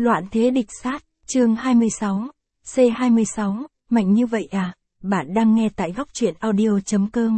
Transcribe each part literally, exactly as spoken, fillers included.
Loạn thế địch sát, chương hai mươi sáu, C hai mươi sáu, mạnh như vậy à, bạn đang nghe tại góc truyện audio.com.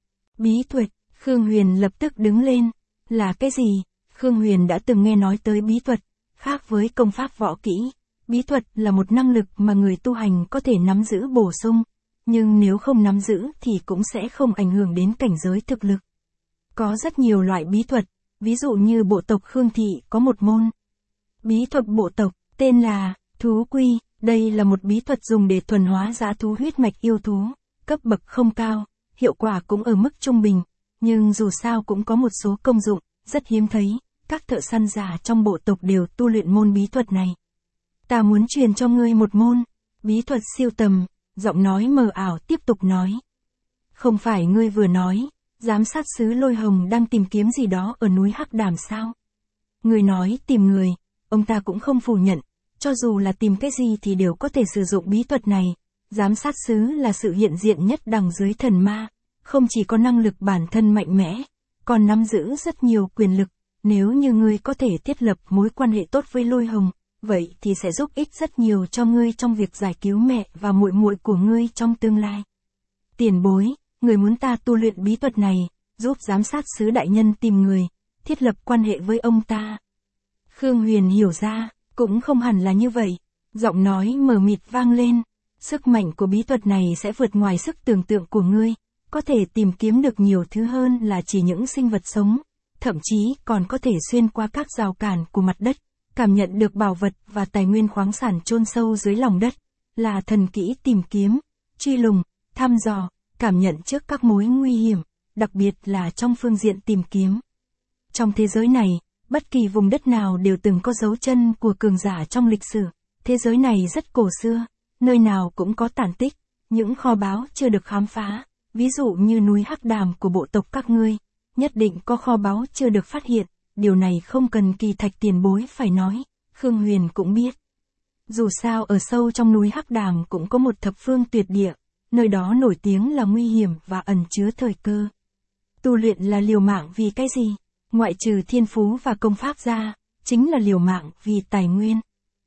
Bí thuật, Khương Huyền lập tức đứng lên, là cái gì? Khương Huyền đã từng nghe nói tới bí thuật, khác với công pháp võ kỹ, bí thuật là một năng lực mà người tu hành có thể nắm giữ bổ sung, nhưng nếu không nắm giữ thì cũng sẽ không ảnh hưởng đến cảnh giới thực lực. Có rất nhiều loại bí thuật, ví dụ như bộ tộc Khương Thị có một môn bí thuật bộ tộc, tên là Thú Quy, đây là một bí thuật dùng để thuần hóa dã thú huyết mạch yêu thú, cấp bậc không cao, hiệu quả cũng ở mức trung bình, nhưng dù sao cũng có một số công dụng, rất hiếm thấy, các thợ săn già trong bộ tộc đều tu luyện môn bí thuật này. Ta muốn truyền cho ngươi một môn, bí thuật siêu tầm, giọng nói mờ ảo tiếp tục nói. Không phải ngươi vừa nói, giám sát sứ Lôi Hồng đang tìm kiếm gì đó ở núi Hắc Đàm sao? Ngươi nói tìm người, ông ta cũng không phủ nhận, cho dù là tìm cái gì thì đều có thể sử dụng bí thuật này. Giám sát sứ là sự hiện diện nhất đằng dưới thần ma, không chỉ có năng lực bản thân mạnh mẽ, còn nắm giữ rất nhiều quyền lực. Nếu như ngươi có thể thiết lập mối quan hệ tốt với Lôi Hồng, vậy thì sẽ giúp ích rất nhiều cho ngươi trong việc giải cứu mẹ và muội muội của ngươi trong tương lai. Tiền bối, người muốn ta tu luyện bí thuật này, giúp giám sát sứ đại nhân tìm người, thiết lập quan hệ với ông ta. Khương Huyền hiểu ra, cũng không hẳn là như vậy, giọng nói mờ mịt vang lên, sức mạnh của bí thuật này sẽ vượt ngoài sức tưởng tượng của ngươi, có thể tìm kiếm được nhiều thứ hơn là chỉ những sinh vật sống, thậm chí còn có thể xuyên qua các rào cản của mặt đất, cảm nhận được bảo vật và tài nguyên khoáng sản chôn sâu dưới lòng đất, là thần kỹ tìm kiếm, truy lùng, thăm dò, cảm nhận trước các mối nguy hiểm, đặc biệt là trong phương diện tìm kiếm. Trong thế giới này, bất kỳ vùng đất nào đều từng có dấu chân của cường giả trong lịch sử, thế giới này rất cổ xưa, nơi nào cũng có tàn tích, những kho báu chưa được khám phá, ví dụ như núi Hắc Đàm của bộ tộc các ngươi, nhất định có kho báu chưa được phát hiện, điều này không cần Kỳ Thạch tiền bối phải nói, Khương Huyền cũng biết. Dù sao ở sâu trong núi Hắc Đàm cũng có một thập phương tuyệt địa, nơi đó nổi tiếng là nguy hiểm và ẩn chứa thời cơ. Tu luyện là liều mạng vì cái gì? Ngoại trừ thiên phú và công pháp ra, chính là liều mạng vì tài nguyên.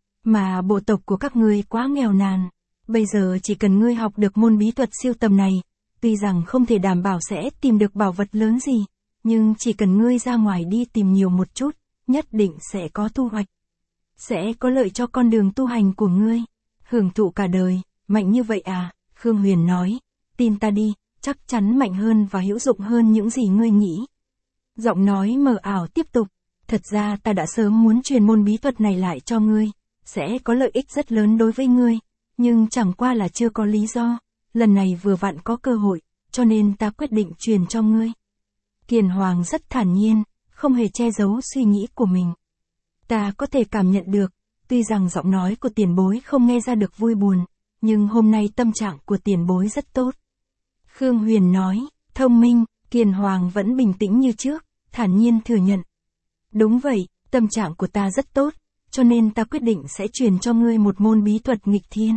Mà bộ tộc của các ngươi quá nghèo nàn, bây giờ chỉ cần ngươi học được môn bí thuật siêu tầm này, tuy rằng không thể đảm bảo sẽ tìm được bảo vật lớn gì, nhưng chỉ cần ngươi ra ngoài đi tìm nhiều một chút, nhất định sẽ có thu hoạch. Sẽ có lợi cho con đường tu hành của ngươi, hưởng thụ cả đời, mạnh như vậy à, Khương Huyền nói, tin ta đi, chắc chắn mạnh hơn và hữu dụng hơn những gì ngươi nghĩ. Giọng nói mờ ảo tiếp tục, thật ra ta đã sớm muốn truyền môn bí thuật này lại cho ngươi, sẽ có lợi ích rất lớn đối với ngươi, nhưng chẳng qua là chưa có lý do, lần này vừa vặn có cơ hội, cho nên ta quyết định truyền cho ngươi. Kiền Hoàng rất thản nhiên, không hề che giấu suy nghĩ của mình. Ta có thể cảm nhận được, tuy rằng giọng nói của tiền bối không nghe ra được vui buồn, nhưng hôm nay tâm trạng của tiền bối rất tốt. Khương Huyền nói, thông minh, Kiền Hoàng vẫn bình tĩnh như trước, thản nhiên thừa nhận. Đúng vậy, tâm trạng của ta rất tốt, cho nên ta quyết định sẽ truyền cho ngươi một môn bí thuật nghịch thiên.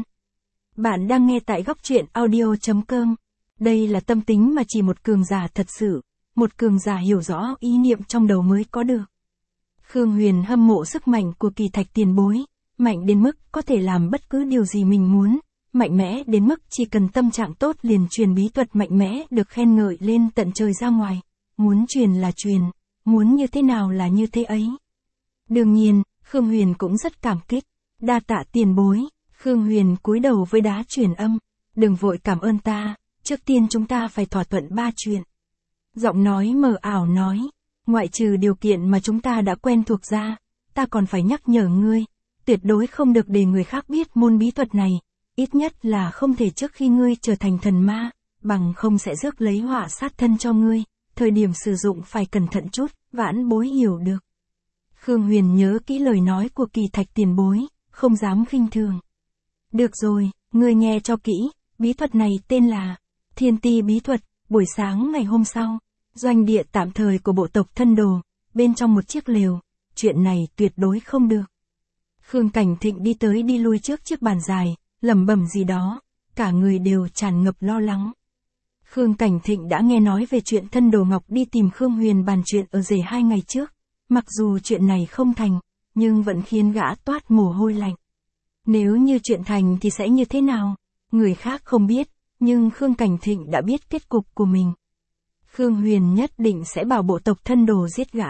Bạn đang nghe tại góc truyện audio.com. Đây là tâm tính mà chỉ một cường giả thật sự, một cường giả hiểu rõ ý niệm trong đầu mới có được. Khương Huyền hâm mộ sức mạnh của Kỳ Thạch tiền bối, mạnh đến mức có thể làm bất cứ điều gì mình muốn, mạnh mẽ đến mức chỉ cần tâm trạng tốt liền truyền bí thuật mạnh mẽ được khen ngợi lên tận trời ra ngoài, muốn truyền là truyền, muốn như thế nào là như thế ấy. Đương nhiên, Khương Huyền cũng rất cảm kích, đa tạ tiền bối, Khương Huyền cúi đầu với đá truyền âm, đừng vội cảm ơn ta, trước tiên chúng ta phải thỏa thuận ba chuyện. Giọng nói mờ ảo nói, ngoại trừ điều kiện mà chúng ta đã quen thuộc ra, ta còn phải nhắc nhở ngươi, tuyệt đối không được để người khác biết môn bí thuật này, ít nhất là không thể trước khi ngươi trở thành thần ma, bằng không sẽ rước lấy họa sát thân cho ngươi, thời điểm sử dụng phải cẩn thận chút, vãn bối hiểu được. Khương Huyền nhớ kỹ lời nói của Kỳ Thạch tiền bối, không dám khinh thường. Được rồi, ngươi nghe cho kỹ, bí thuật này tên là Thiên Ti bí thuật. Buổi sáng ngày hôm sau, doanh địa tạm thời của bộ tộc Thân Đồ, bên trong một chiếc lều, chuyện này tuyệt đối không được. Khương Cảnh Thịnh đi tới đi lui trước chiếc bàn dài, lẩm bẩm gì đó, cả người đều tràn ngập lo lắng. Khương Cảnh Thịnh đã nghe nói về chuyện Thân Đồ Ngọc đi tìm Khương Huyền bàn chuyện ở rể hai ngày trước, mặc dù chuyện này không thành, nhưng vẫn khiến gã toát mồ hôi lạnh. Nếu như chuyện thành thì sẽ như thế nào? Người khác không biết, nhưng Khương Cảnh Thịnh đã biết kết cục của mình. Khương Huyền nhất định sẽ bảo bộ tộc thân đồ giết gã.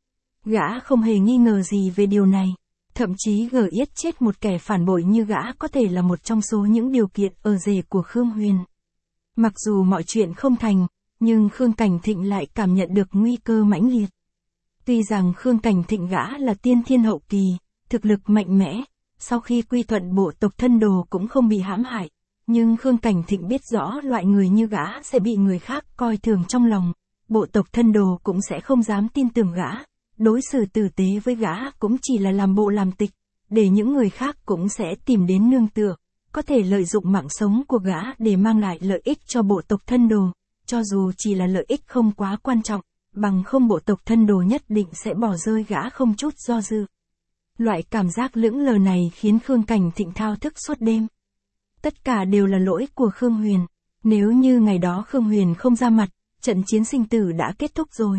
Gã không hề nghi ngờ gì về điều này. Thậm chí gờ yết chết một kẻ phản bội như gã có thể là một trong số những điều kiện ở rể của Khương Huyền. Mặc dù mọi chuyện không thành, nhưng Khương Cảnh Thịnh lại cảm nhận được nguy cơ mãnh liệt. Tuy rằng Khương Cảnh Thịnh gã là tiên thiên hậu kỳ, thực lực mạnh mẽ, sau khi quy thuận bộ tộc thân đồ cũng không bị hãm hại, nhưng Khương Cảnh Thịnh biết rõ loại người như gã sẽ bị người khác coi thường trong lòng, bộ tộc thân đồ cũng sẽ không dám tin tưởng gã, đối xử tử tế với gã cũng chỉ là làm bộ làm tịch, để những người khác cũng sẽ tìm đến nương tựa, có thể lợi dụng mạng sống của gã để mang lại lợi ích cho bộ tộc thân đồ, cho dù chỉ là lợi ích không quá quan trọng, bằng không bộ tộc thân đồ nhất định sẽ bỏ rơi gã không chút do dự. Loại cảm giác lững lờ này khiến Khương Cảnh Thịnh thao thức suốt đêm. Tất cả đều là lỗi của Khương Huyền. Nếu như ngày đó Khương Huyền không ra mặt, trận chiến sinh tử đã kết thúc rồi.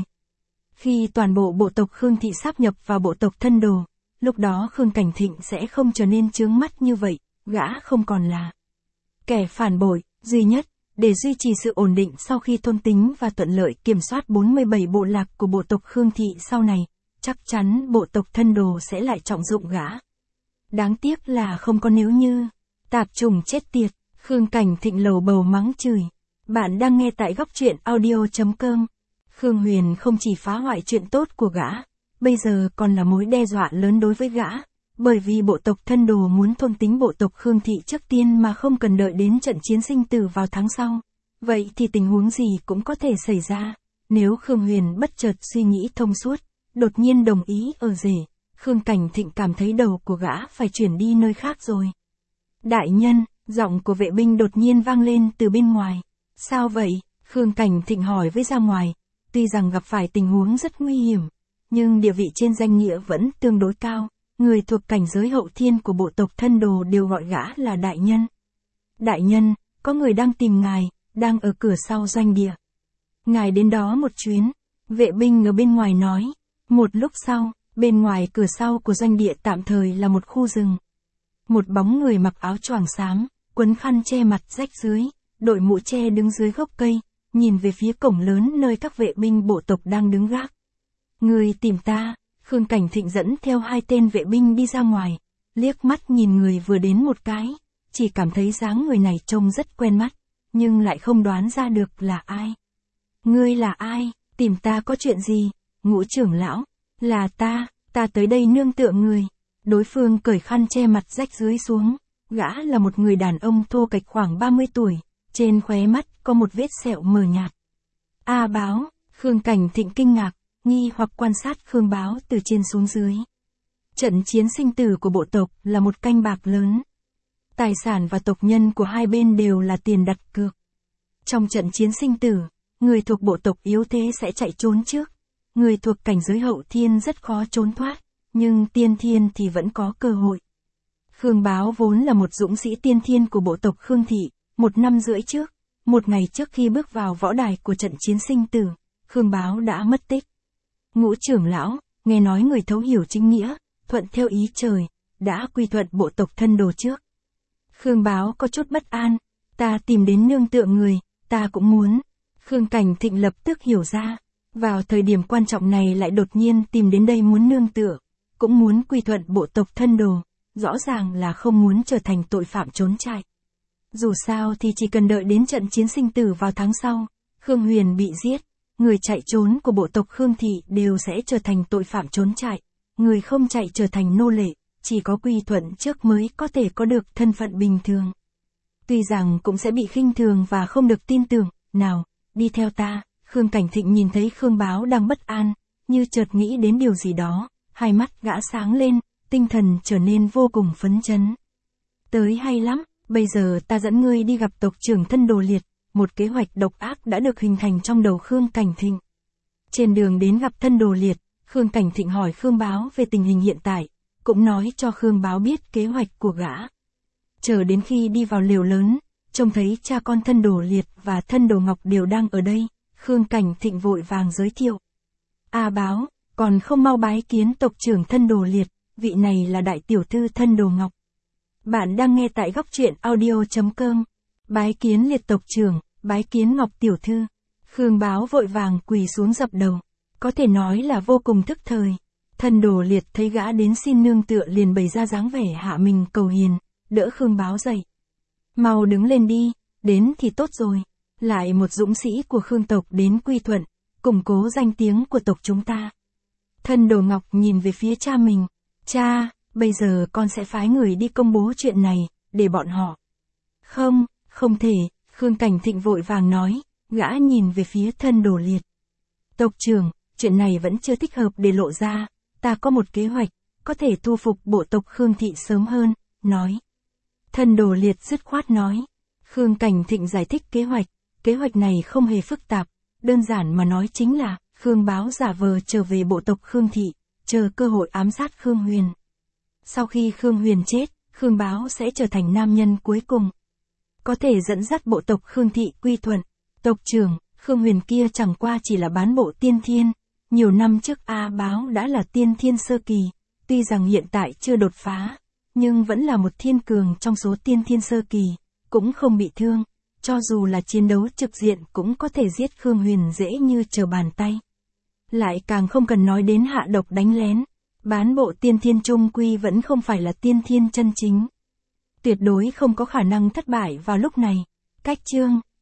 Khi toàn bộ bộ tộc Khương Thị sáp nhập vào bộ tộc thân đồ, lúc đó Khương Cảnh Thịnh sẽ không trở nên chướng mắt như vậy, gã không còn là kẻ phản bội duy nhất. Để duy trì sự ổn định sau khi thôn tính và thuận lợi kiểm soát bốn mươi bảy bộ lạc của bộ tộc Khương Thị sau này, chắc chắn bộ tộc thân đồ sẽ lại trọng dụng gã. Đáng tiếc là không có nếu như. Tạp trùng chết tiệt, Khương Cảnh Thịnh lầu bầu mắng chửi. Bạn đang nghe tại góc truyện audio chấm com. Khương Huyền không chỉ phá hoại chuyện tốt của gã, bây giờ còn là mối đe dọa lớn đối với gã, bởi vì bộ tộc thân đồ muốn thôn tính bộ tộc Khương Thị trước tiên mà không cần đợi đến trận chiến sinh tử vào tháng sau. Vậy thì tình huống gì cũng có thể xảy ra. Nếu Khương Huyền bất chợt suy nghĩ thông suốt, đột nhiên đồng ý ở rể, Khương Cảnh Thịnh cảm thấy đầu của gã phải chuyển đi nơi khác rồi. Đại nhân, giọng của vệ binh đột nhiên vang lên từ bên ngoài. Sao vậy? Khương Cảnh Thịnh hỏi với ra ngoài. Tuy rằng gặp phải tình huống rất nguy hiểm, nhưng địa vị trên danh nghĩa vẫn tương đối cao. Người thuộc cảnh giới hậu thiên của bộ tộc thân đồ đều gọi gã là đại nhân. Đại nhân, có người đang tìm ngài, đang ở cửa sau doanh địa. Ngài đến đó một chuyến. Vệ binh ở bên ngoài nói. Một lúc sau, bên ngoài cửa sau của doanh địa tạm thời là một khu rừng. Một bóng người mặc áo choàng xám, quấn khăn che mặt rách dưới, đội mũ che đứng dưới gốc cây, nhìn về phía cổng lớn nơi các vệ binh bộ tộc đang đứng gác. Người tìm ta. Khương Cảnh Thịnh dẫn theo hai tên vệ binh đi ra ngoài, liếc mắt nhìn người vừa đến một cái, chỉ cảm thấy dáng người này trông rất quen mắt, nhưng lại không đoán ra được là ai. Ngươi là ai? Tìm ta có chuyện gì? Ngũ trưởng lão, là ta, ta tới đây nương tựa người. Đối phương cởi khăn che mặt rách dưới xuống, gã là một người đàn ông thô kệch khoảng ba mươi tuổi, trên khóe mắt có một vết sẹo mờ nhạt. A Báo, Khương Cảnh Thịnh kinh ngạc, nghi hoặc quan sát Khương Báo từ trên xuống dưới. Trận chiến sinh tử của bộ tộc là một canh bạc lớn. Tài sản và tộc nhân của hai bên đều là tiền đặt cược. Trong trận chiến sinh tử, người thuộc bộ tộc yếu thế sẽ chạy trốn trước. Người thuộc cảnh giới hậu thiên rất khó trốn thoát, nhưng tiên thiên thì vẫn có cơ hội. Khương Báo vốn là một dũng sĩ tiên thiên của bộ tộc Khương Thị, một năm rưỡi trước, một ngày trước khi bước vào võ đài của trận chiến sinh tử, Khương Báo đã mất tích. Ngũ trưởng lão, nghe nói người thấu hiểu chính nghĩa, thuận theo ý trời, đã quy thuận bộ tộc thân đồ trước. Khương Báo có chút bất an, ta tìm đến nương tựa người, ta cũng muốn. Khương Cảnh Thịnh lập tức hiểu ra, vào thời điểm quan trọng này lại đột nhiên tìm đến đây muốn nương tựa, cũng muốn quy thuận bộ tộc thân đồ, rõ ràng là không muốn trở thành tội phạm trốn chạy. Dù sao thì chỉ cần đợi đến trận chiến sinh tử vào tháng sau, Khương Huyền bị giết, người chạy trốn của bộ tộc Khương Thị đều sẽ trở thành tội phạm trốn chạy, người không chạy trở thành nô lệ, chỉ có quy thuận trước mới có thể có được thân phận bình thường. Tuy rằng cũng sẽ bị khinh thường và không được tin tưởng, nào, đi theo ta. Khương Cảnh Thịnh nhìn thấy Khương Báo đang bất an, như chợt nghĩ đến điều gì đó, hai mắt gã sáng lên, tinh thần trở nên vô cùng phấn chấn. Tới hay lắm, bây giờ ta dẫn ngươi đi gặp tộc trưởng thân đồ liệt. Một kế hoạch độc ác đã được hình thành trong đầu Khương Cảnh Thịnh. Trên đường đến gặp thân đồ liệt, Khương Cảnh Thịnh hỏi Khương Báo về tình hình hiện tại, cũng nói cho Khương Báo biết kế hoạch của gã. Chờ đến khi đi vào lều lớn, trông thấy cha con thân đồ liệt và thân đồ Ngọc đều đang ở đây, Khương Cảnh Thịnh vội vàng giới thiệu. A Báo, còn không mau bái kiến tộc trưởng thân đồ liệt. vị này là đại tiểu thư Thân Đồ Ngọc. Bạn đang nghe tại góc truyện audio.com. Bái kiến liệt tộc trưởng, bái kiến Ngọc tiểu thư. Khương Báo vội vàng quỳ xuống dập đầu. Có thể nói là vô cùng thức thời. Thân Đồ Liệt thấy gã đến xin nương tựa liền bày ra dáng vẻ hạ mình cầu hiền, đỡ Khương Báo dậy. Mau đứng lên đi, đến thì tốt rồi. Lại một dũng sĩ của Khương tộc đến quy thuận, củng cố danh tiếng của tộc chúng ta. Thân Đồ Ngọc nhìn về phía cha mình. Cha, bây giờ con sẽ phái người đi công bố chuyện này, để bọn họ. Không, không thể, Khương Cảnh Thịnh vội vàng nói, gã nhìn về phía Thân Đồ Liệt. Tộc trưởng, chuyện này vẫn chưa thích hợp để lộ ra, ta có một kế hoạch, có thể thu phục bộ tộc Khương thị sớm hơn, nói. Thân Đồ Liệt dứt khoát nói. Khương Cảnh Thịnh giải thích kế hoạch, kế hoạch này không hề phức tạp, đơn giản mà nói chính là, Khương Báo giả vờ trở về bộ tộc Khương thị, chờ cơ hội ám sát Khương Huyền. Sau khi Khương Huyền chết, Khương Báo sẽ trở thành nam nhân cuối cùng. Có thể dẫn dắt bộ tộc Khương thị quy thuận. Tộc trưởng, Khương Huyền kia chẳng qua chỉ là bán bộ tiên thiên. Nhiều năm trước A Báo đã là tiên thiên sơ kỳ, tuy rằng hiện tại chưa đột phá, nhưng vẫn là một thiên cường trong số tiên thiên sơ kỳ, cũng không bị thương. Cho dù là chiến đấu trực diện cũng có thể giết Khương Huyền dễ như trở bàn tay. Lại càng không cần nói đến hạ độc đánh lén. Bán bộ tiên thiên trung quy vẫn không phải là tiên thiên chân chính. Tuyệt đối không có khả năng thất bại vào lúc này. Cách chương